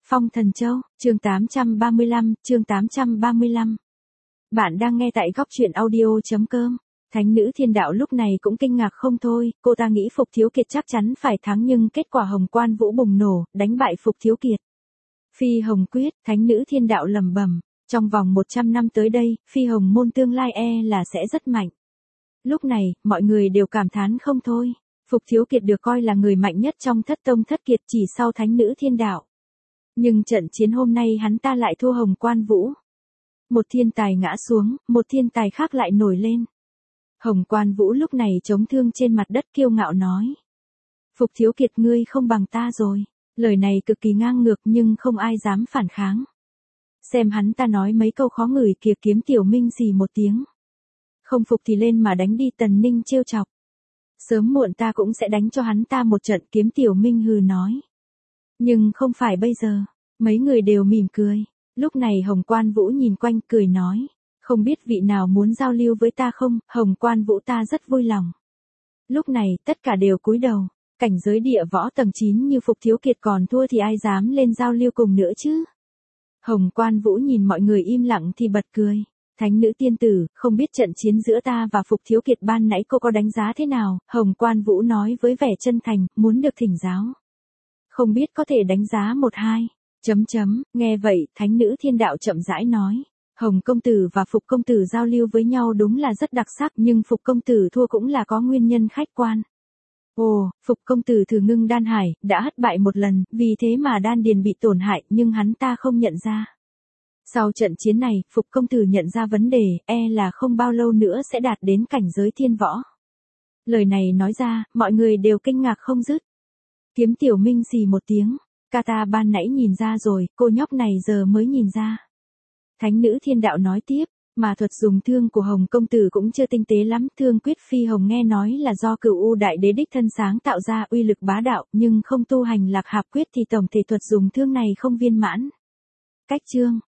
Phong Thần Châu, chương 835, chương 835. Bạn đang nghe tại góc truyện audio.com. Thánh nữ thiên đạo lúc này cũng kinh ngạc không thôi, cô ta nghĩ Phục Thiếu Kiệt chắc chắn phải thắng nhưng kết quả Hồng Quan Vũ bùng nổ, đánh bại Phục Thiếu Kiệt. Phi Hồng Quyết, thánh nữ thiên đạo lẩm bẩm, trong vòng 100 năm tới đây, Phi Hồng môn tương lai là sẽ rất mạnh. Lúc này, mọi người đều cảm thán không thôi. Phục Thiếu Kiệt được coi là người mạnh nhất trong thất tông thất kiệt chỉ sau thánh nữ thiên đạo. Nhưng trận chiến hôm nay hắn ta lại thua Hồng Quan Vũ. Một thiên tài ngã xuống, một thiên tài khác lại nổi lên. Hồng Quan Vũ lúc này chống thương trên mặt đất kiêu ngạo nói. Phục Thiếu Kiệt ngươi không bằng ta rồi. Lời này cực kỳ ngang ngược nhưng không ai dám phản kháng. Xem hắn ta nói mấy câu khó ngửi kìa. Kiếm Tiểu Minh xì một tiếng. Không phục thì lên mà đánh đi. Tần Ninh trêu chọc. Sớm muộn ta cũng sẽ đánh cho hắn ta một trận. Kiếm Tiểu Minh hừ nói. Nhưng không phải bây giờ. Mấy người đều mỉm cười. Lúc này Hồng Quan Vũ nhìn quanh cười nói. Không biết vị nào muốn giao lưu với ta không? Hồng Quan Vũ ta rất vui lòng. Lúc này tất cả đều cúi đầu. Cảnh giới địa võ tầng 9 như Phục Thiếu Kiệt còn thua thì ai dám lên giao lưu cùng nữa chứ? Hồng Quan Vũ nhìn mọi người im lặng thì bật cười. Thánh nữ tiên tử, không biết trận chiến giữa ta và Phục Thiếu Kiệt ban nãy cô có đánh giá thế nào? Hồng Quan Vũ nói với vẻ chân thành, muốn được thỉnh giáo. Không biết có thể đánh giá 1-2. Nghe vậy, thánh nữ thiên đạo chậm rãi nói. Hồng công tử và Phục công tử giao lưu với nhau đúng là rất đặc sắc nhưng Phục công tử thua cũng là có nguyên nhân khách quan. Ồ, Phục công tử thử ngưng đan hải, đã hất bại một lần, vì thế mà đan điền bị tổn hại nhưng hắn ta không nhận ra. Sau trận chiến này, Phục công tử nhận ra vấn đề, là không bao lâu nữa sẽ đạt đến cảnh giới thiên võ. Lời này nói ra, mọi người đều kinh ngạc không dứt. Kiếm Tiểu Minh xì một tiếng. Ta ban nãy nhìn ra rồi, cô nhóc này giờ mới nhìn ra. Thánh nữ thiên đạo nói tiếp, mà thuật dùng thương của Hồng công tử cũng chưa tinh tế lắm. Thương quyết Phi Hồng nghe nói là do Cửu U đại đế đích thân sáng tạo ra, uy lực bá đạo, nhưng không tu hành Lạc Hạp quyết thì tổng thể thuật dùng thương này không viên mãn. Cách chương,